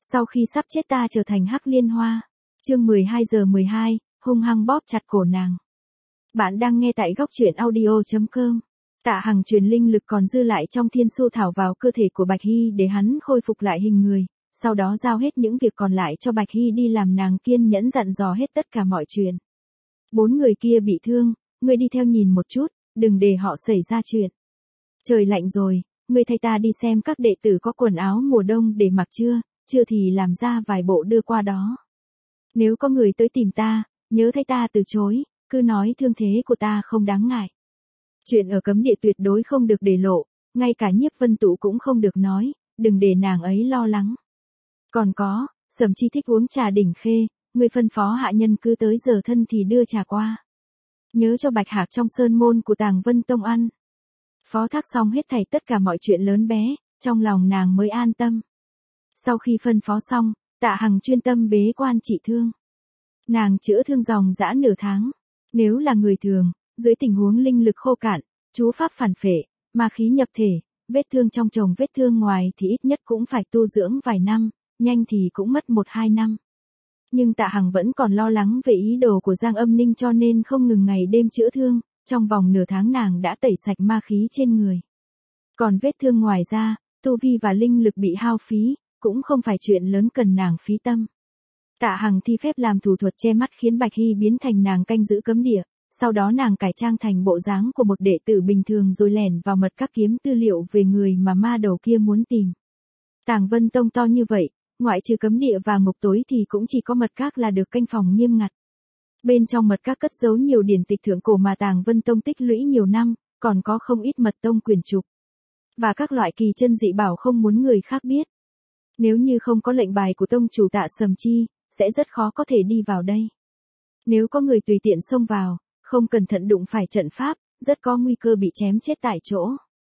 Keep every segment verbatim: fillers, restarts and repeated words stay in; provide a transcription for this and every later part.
Sau khi sắp chết ta trở thành hắc liên hoa. Chương mười hai giờ mười hai, hung hăng bóp chặt cổ nàng. Bạn đang nghe tại góc truyện audio chấm com. Tạ Hằng truyền linh lực còn dư lại trong thiên su thảo vào cơ thể của Bạch Hy để hắn khôi phục lại hình người, sau đó giao hết những việc còn lại cho Bạch Hy đi làm. Nàng kiên nhẫn dặn dò hết tất cả mọi chuyện. Bốn người kia bị thương, ngươi đi theo nhìn một chút, đừng để họ xảy ra chuyện. Trời lạnh rồi, ngươi thay ta đi xem các đệ tử có quần áo mùa đông để mặc chưa, chưa thì làm ra vài bộ đưa qua đó. Nếu có người tới tìm ta, nhớ thay ta từ chối, cứ nói thương thế của ta không đáng ngại. Chuyện ở cấm địa tuyệt đối không được để lộ, ngay cả Nhiếp Vân Tụ cũng không được nói, đừng để nàng ấy lo lắng. Còn có, Sầm Chi thích uống trà đỉnh khê, người phân phó hạ nhân cứ tới giờ thân thì đưa trà qua. Nhớ cho Bạch Hạc trong sơn môn của Tàng Vân Tông ăn. Phó thác xong hết thảy tất cả mọi chuyện lớn bé, trong lòng nàng mới an tâm. Sau khi phân phó xong, Tạ Hằng chuyên tâm bế quan trị thương. Nàng chữa thương dòng dã nửa tháng. Nếu là người thường, dưới tình huống linh lực khô cạn, chú pháp phản phệ, ma khí nhập thể, vết thương trong chồng vết thương ngoài thì ít nhất cũng phải tu dưỡng vài năm, nhanh thì cũng mất một hai năm. Nhưng Tạ Hằng vẫn còn lo lắng về ý đồ của Giang Âm Ninh cho nên không ngừng ngày đêm chữa thương, trong vòng nửa tháng nàng đã tẩy sạch ma khí trên người. Còn vết thương ngoài ra, tu vi và linh lực bị hao phí, cũng không phải chuyện lớn cần nàng phí tâm. Tạ Hằng thi phép làm thủ thuật che mắt khiến Bạch Hy biến thành nàng canh giữ cấm địa, sau đó nàng cải trang thành bộ dáng của một đệ tử bình thường rồi lẻn vào mật các kiếm tư liệu về người mà ma đầu kia muốn tìm. Tàng Vân Tông to như vậy, ngoại trừ cấm địa và ngục tối thì cũng chỉ có mật các là được canh phòng nghiêm ngặt. Bên trong mật các cất giấu nhiều điển tịch thượng cổ mà Tàng Vân Tông tích lũy nhiều năm, còn có không ít mật tông quyển trục và các loại kỳ chân dị bảo không muốn người khác biết. Nếu như không có lệnh bài của tông chủ Tạ Sầm Chi, sẽ rất khó có thể đi vào đây. Nếu có người tùy tiện xông vào, không cẩn thận đụng phải trận pháp, rất có nguy cơ bị chém chết tại chỗ.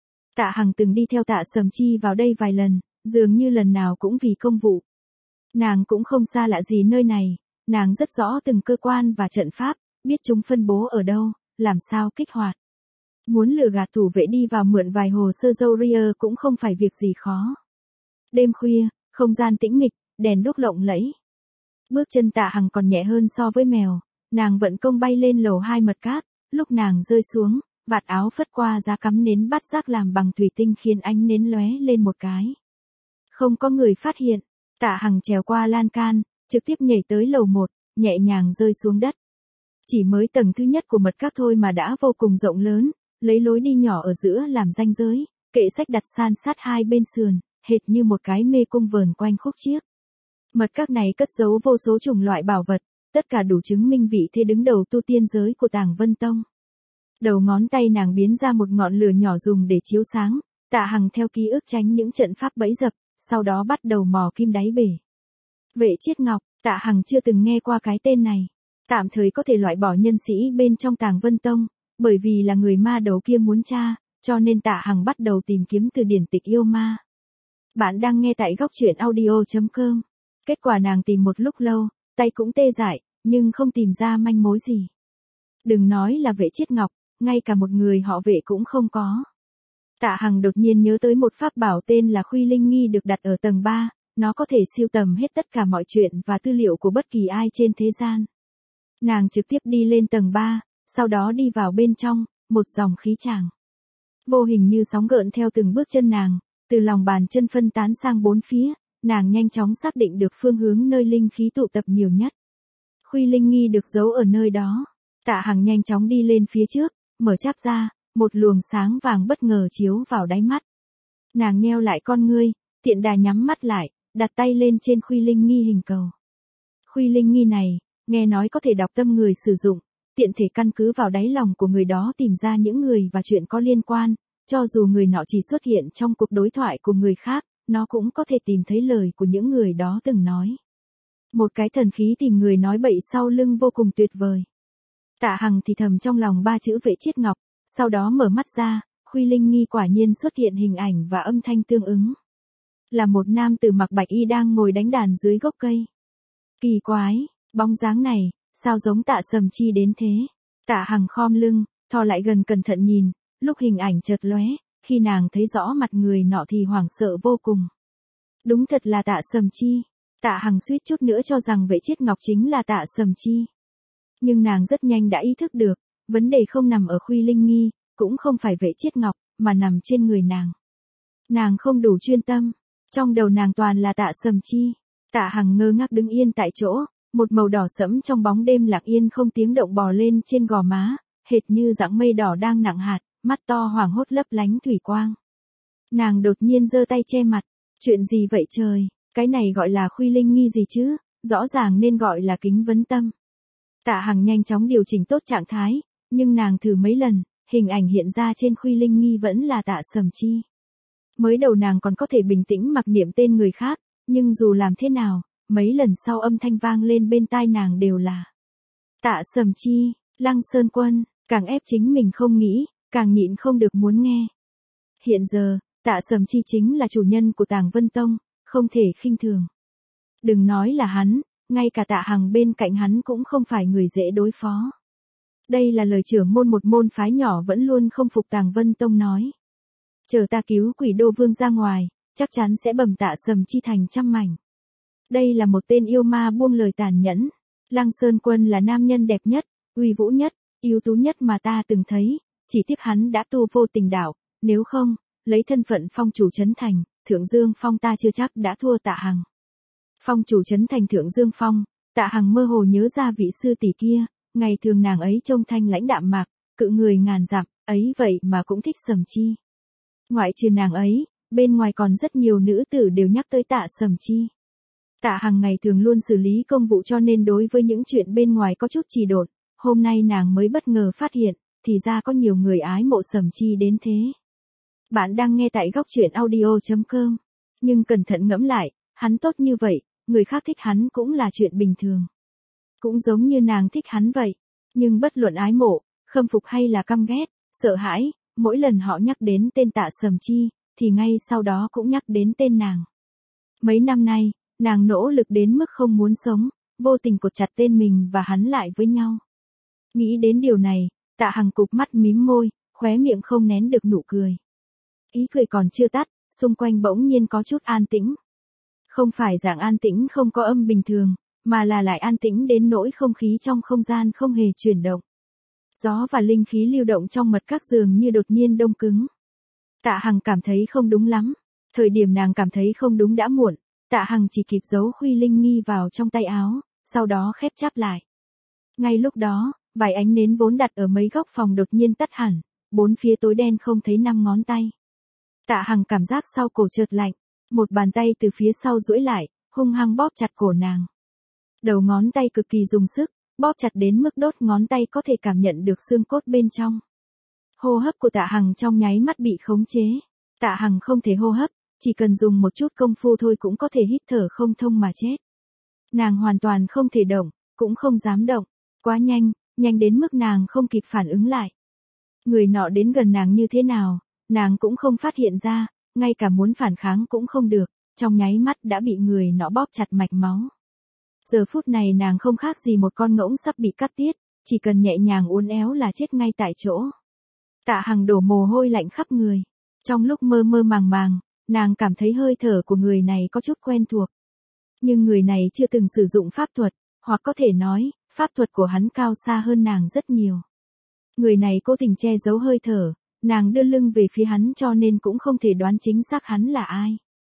Tạ Hằng từng đi theo Tạ Sầm Chi vào đây vài lần, dường như lần nào cũng vì công vụ. Nàng cũng không xa lạ gì nơi này, nàng rất rõ từng cơ quan và trận pháp, biết chúng phân bố ở đâu, làm sao kích hoạt. Muốn lừa gạt thủ vệ đi vào mượn vài hồ sơ Zoria cũng không phải việc gì khó. Đêm khuya, không gian tĩnh mịch, đèn đuốc lộng lẫy. Bước chân Tạ Hằng còn nhẹ hơn so với mèo, nàng vận công bay lên lầu hai mật cát, lúc nàng rơi xuống, vạt áo phất qua giá cắm nến bát giác làm bằng thủy tinh khiến ánh nến lóe lên một cái. Không có người phát hiện, Tạ Hằng trèo qua lan can, trực tiếp nhảy tới lầu một, nhẹ nhàng rơi xuống đất. Chỉ mới tầng thứ nhất của mật các thôi mà đã vô cùng rộng lớn, lấy lối đi nhỏ ở giữa làm ranh giới, kệ sách đặt san sát hai bên sườn, hệt như một cái mê cung vờn quanh khúc chiếc. Mật các này cất giấu vô số chủng loại bảo vật, tất cả đủ chứng minh vị thế đứng đầu tu tiên giới của Tàng Vân Tông. Đầu ngón tay nàng biến ra một ngọn lửa nhỏ dùng để chiếu sáng, Tạ Hằng theo ký ức tránh những trận pháp bẫy dập, sau đó bắt đầu mò kim đáy bể. Vệ Chiết Ngọc, Tạ Hằng chưa từng nghe qua cái tên này. Tạm thời có thể loại bỏ nhân sĩ bên trong Tàng Vân Tông, bởi vì là người ma đầu kia muốn tra, cho nên Tạ Hằng bắt đầu tìm kiếm từ điển tịch yêu ma. Bạn đang nghe tại góc truyện audio chấm com. Kết quả nàng tìm một lúc lâu, tay cũng tê dại, nhưng không tìm ra manh mối gì. Đừng nói là Vệ Chiết Ngọc, ngay cả một người họ Vệ cũng không có. Tạ Hằng đột nhiên nhớ tới một pháp bảo tên là Khuy Linh Nghi được đặt ở tầng ba, nó có thể siêu tầm hết tất cả mọi chuyện và tư liệu của bất kỳ ai trên thế gian. Nàng trực tiếp đi lên tầng ba, sau đó đi vào bên trong, một dòng khí tràng vô hình như sóng gợn theo từng bước chân nàng, từ lòng bàn chân phân tán sang bốn phía, nàng nhanh chóng xác định được phương hướng nơi linh khí tụ tập nhiều nhất. Khuy Linh Nghi được giấu ở nơi đó. Tạ Hằng nhanh chóng đi lên phía trước, mở cháp ra, một luồng sáng vàng bất ngờ chiếu vào đáy mắt. Nàng nheo lại con ngươi, tiện đà nhắm mắt lại, đặt tay lên trên Khuy Linh Nghi hình cầu. Khuy Linh Nghi này, nghe nói có thể đọc tâm người sử dụng, tiện thể căn cứ vào đáy lòng của người đó tìm ra những người và chuyện có liên quan, cho dù người nọ chỉ xuất hiện trong cuộc đối thoại của người khác, nó cũng có thể tìm thấy lời của những người đó từng nói. Một cái thần khí tìm người nói bậy sau lưng vô cùng tuyệt vời. Tạ Hằng thì thầm trong lòng ba chữ Vệ Chiết Ngọc, sau đó mở mắt ra, Khuy Linh Nghi quả nhiên xuất hiện hình ảnh và âm thanh tương ứng. Là một nam tử mặc bạch y đang ngồi đánh đàn dưới gốc cây. Kỳ quái, bóng dáng này, sao giống Tạ Sầm Chi đến thế? Tạ Hằng khom lưng, thò lại gần cẩn thận nhìn, lúc hình ảnh chợt lóe, khi nàng thấy rõ mặt người nọ thì hoảng sợ vô cùng. Đúng thật là Tạ Sầm Chi. Tạ Hằng suýt chút nữa cho rằng Vệ Chiết Ngọc chính là Tạ Sầm Chi. Nhưng nàng rất nhanh đã ý thức được, vấn đề không nằm ở Khuy Linh Nghi, cũng không phải Vệ Chiết Ngọc, mà nằm trên người nàng. Nàng không đủ chuyên tâm, trong đầu nàng toàn là Tạ Sầm Chi. Tạ Hằng ngơ ngác đứng yên tại chỗ, một màu đỏ sẫm trong bóng đêm lặng yên không tiếng động bò lên trên gò má, hệt như dạng mây đỏ đang nặng hạt, mắt to hoảng hốt lấp lánh thủy quang. Nàng đột nhiên giơ tay che mặt, chuyện gì vậy trời, cái này gọi là Khuy Linh Nghi gì chứ, rõ ràng nên gọi là Kính Vấn Tâm. Tạ Hằng nhanh chóng điều chỉnh tốt trạng thái, nhưng nàng thử mấy lần, hình ảnh hiện ra trên Khuy Linh Nghi vẫn là Tạ Sầm Chi. Mới đầu nàng còn có thể bình tĩnh mặc niệm tên người khác, nhưng dù làm thế nào, mấy lần sau âm thanh vang lên bên tai nàng đều là Tạ Sầm Chi, Lăng Sơn Quân, càng ép chính mình không nghĩ, càng nhịn không được muốn nghe. Hiện giờ, Tạ Sầm Chi chính là chủ nhân của Tàng Vân Tông, không thể khinh thường. Đừng nói là hắn, ngay cả Tạ Hằng bên cạnh hắn cũng không phải người dễ đối phó. Đây là lời trưởng môn một môn phái nhỏ vẫn luôn không phục Tàng Vân Tông nói. Chờ ta cứu Quỷ Đô Vương ra ngoài, chắc chắn sẽ bầm Tạ Sầm Chi thành trăm mảnh. Đây là một tên yêu ma buông lời tàn nhẫn. Lăng Sơn Quân là nam nhân đẹp nhất, uy vũ nhất, ưu tú nhất mà ta từng thấy, chỉ tiếc hắn đã tu vô tình đạo, nếu không, lấy thân phận phong chủ trấn thành, Thượng Dương Phong ta chưa chắc đã thua Tạ Hằng. Phong chủ trấn thành Thượng Dương Phong, Tạ Hằng mơ hồ nhớ ra vị sư tỷ kia, ngày thường nàng ấy trông thanh lãnh đạm mạc, cự người ngàn dặm, ấy vậy mà cũng thích Sầm Chi. Ngoại trừ nàng ấy, bên ngoài còn rất nhiều nữ tử đều nhắc tới Tạ Sầm Chi. Tạ Hằng ngày thường luôn xử lý công vụ cho nên đối với những chuyện bên ngoài có chút trì độn, hôm nay nàng mới bất ngờ phát hiện, thì ra có nhiều người ái mộ Sầm Chi đến thế. Bạn đang nghe tại góc truyện audio chấm com, nhưng cẩn thận ngẫm lại, hắn tốt như vậy, người khác thích hắn cũng là chuyện bình thường. Cũng giống như nàng thích hắn vậy, nhưng bất luận ái mộ, khâm phục hay là căm ghét, sợ hãi, mỗi lần họ nhắc đến tên Tạ Sầm Chi, thì ngay sau đó cũng nhắc đến tên nàng. Mấy năm nay, nàng nỗ lực đến mức không muốn sống, vô tình cột chặt tên mình và hắn lại với nhau. Nghĩ đến điều này, Tạ Hằng cụp mắt mím môi, khóe miệng không nén được nụ cười. Ý cười còn chưa tắt, xung quanh bỗng nhiên có chút an tĩnh. Không phải dạng an tĩnh không có âm bình thường, mà là lại an tĩnh đến nỗi không khí trong không gian không hề chuyển động. Gió và linh khí lưu động trong mật các giường như đột nhiên đông cứng. Tạ Hằng cảm thấy không đúng lắm. Thời điểm nàng cảm thấy không đúng đã muộn, Tạ Hằng chỉ kịp giấu Khuy Linh Nghi vào trong tay áo, sau đó khép cháp lại. Ngay lúc đó, vài ánh nến vốn đặt ở mấy góc phòng đột nhiên tắt hẳn, bốn phía tối đen không thấy năm ngón tay. Tạ Hằng cảm giác sau cổ chợt lạnh, một bàn tay từ phía sau duỗi lại, hung hăng bóp chặt cổ nàng. Đầu ngón tay cực kỳ dùng sức, bóp chặt đến mức đốt ngón tay có thể cảm nhận được xương cốt bên trong. Hô hấp của Tạ Hằng trong nháy mắt bị khống chế. Tạ Hằng không thể hô hấp, chỉ cần dùng một chút công phu thôi cũng có thể hít thở không thông mà chết. Nàng hoàn toàn không thể động, cũng không dám động, quá nhanh, nhanh đến mức nàng không kịp phản ứng lại. Người nọ đến gần nàng như thế nào, nàng cũng không phát hiện ra, ngay cả muốn phản kháng cũng không được, trong nháy mắt đã bị người nọ bóp chặt mạch máu. Giờ phút này nàng không khác gì một con ngỗng sắp bị cắt tiết, chỉ cần nhẹ nhàng uốn éo là chết ngay tại chỗ. Tạ Hằng đổ mồ hôi lạnh khắp người. Trong lúc mơ mơ màng màng, nàng cảm thấy hơi thở của người này có chút quen thuộc. Nhưng người này chưa từng sử dụng pháp thuật, hoặc có thể nói, pháp thuật của hắn cao xa hơn nàng rất nhiều. Người này cố tình che giấu hơi thở, nàng đưa lưng về phía hắn cho nên cũng không thể đoán chính xác hắn là ai.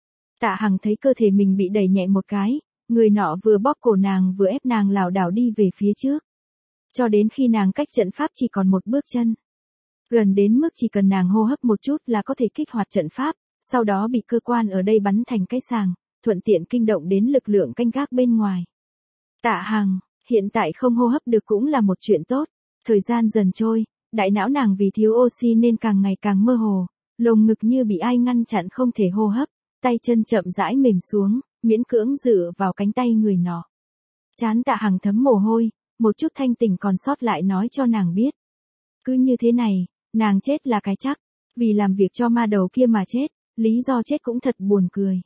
Tạ Hằng thấy cơ thể mình bị đẩy nhẹ một cái, người nọ vừa bóp cổ nàng vừa ép nàng lảo đảo đi về phía trước. Cho đến khi nàng cách trận pháp chỉ còn một bước chân. Gần đến mức chỉ cần nàng hô hấp một chút là có thể kích hoạt trận pháp, sau đó bị cơ quan ở đây bắn thành cái sàng, thuận tiện kinh động đến lực lượng canh gác bên ngoài. Tạ Hằng, hiện tại không hô hấp được cũng là một chuyện tốt. Thời gian dần trôi, đại não nàng vì thiếu oxy nên càng ngày càng mơ hồ, lồng ngực như bị ai ngăn chặn không thể hô hấp, tay chân chậm rãi mềm xuống, miễn cưỡng dựa vào cánh tay người nọ. Trán Tạ Hằng thấm mồ hôi, một chút thanh tỉnh còn sót lại nói cho nàng biết. Cứ như thế này, nàng chết là cái chắc, vì làm việc cho ma đầu kia mà chết, lý do chết cũng thật buồn cười.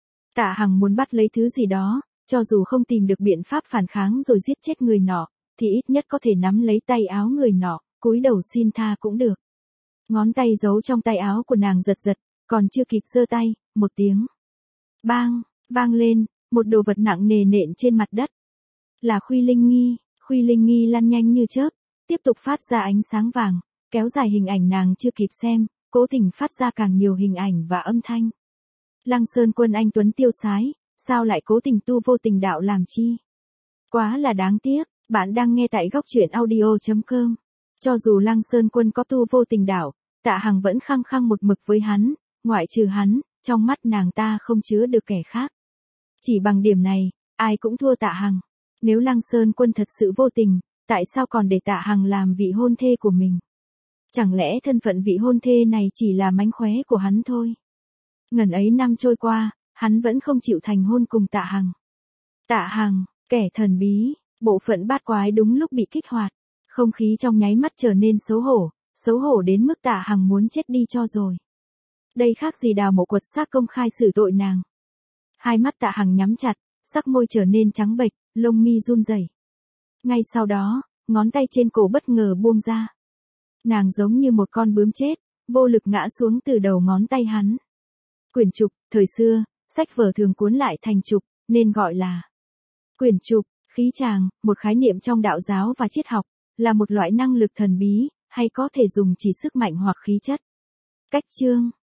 Tạ Hằng muốn bắt lấy thứ gì đó, cho dù không tìm được biện pháp phản kháng rồi giết chết người nọ, thì ít nhất có thể nắm lấy tay áo người nọ, cúi đầu xin tha cũng được. Ngón tay giấu trong tay áo của nàng giật giật, còn chưa kịp giơ tay, một tiếng bang vang lên, một đồ vật nặng nề nện trên mặt đất. Là Khuy Linh Nghi, Khuy Linh Nghi lăn nhanh như chớp, tiếp tục phát ra ánh sáng vàng, kéo dài hình ảnh nàng chưa kịp xem, cố tình phát ra càng nhiều hình ảnh và âm thanh. Lăng Sơn Quân anh tuấn tiêu sái, sao lại cố tình tu vô tình đạo làm chi? Quá là đáng tiếc, bạn đang nghe tại góc truyện audio chấm com. Cho dù Lăng Sơn Quân có tu vô tình đạo, Tạ Hằng vẫn khăng khăng một mực với hắn, ngoại trừ hắn, trong mắt nàng ta không chứa được kẻ khác. Chỉ bằng điểm này, ai cũng thua Tạ Hằng. Nếu Lăng Sơn Quân thật sự vô tình, tại sao còn để Tạ Hằng làm vị hôn thê của mình? Chẳng lẽ thân phận vị hôn thê này chỉ là mánh khóe của hắn thôi? Ngần ấy năm trôi qua, hắn vẫn không chịu thành hôn cùng Tạ Hằng. Tạ Hằng, kẻ thần bí, bộ phận bát quái đúng lúc bị kích hoạt. Không khí trong nháy mắt trở nên xấu hổ, xấu hổ đến mức Tạ Hằng muốn chết đi cho rồi. Đây khác gì Đào Mộ quật xác công khai xử tội nàng. Hai mắt Tạ Hằng nhắm chặt, sắc môi trở nên trắng bệch, lông mi run rẩy. Ngay sau đó, ngón tay trên cổ bất ngờ buông ra. Nàng giống như một con bướm chết, vô lực ngã xuống từ đầu ngón tay hắn. Quyển trục, thời xưa, sách vở thường cuốn lại thành trục, nên gọi là quyển trục. Khí tràng, một khái niệm trong đạo giáo và triết học, là một loại năng lực thần bí, hay có thể dùng chỉ sức mạnh hoặc khí chất. Cách chương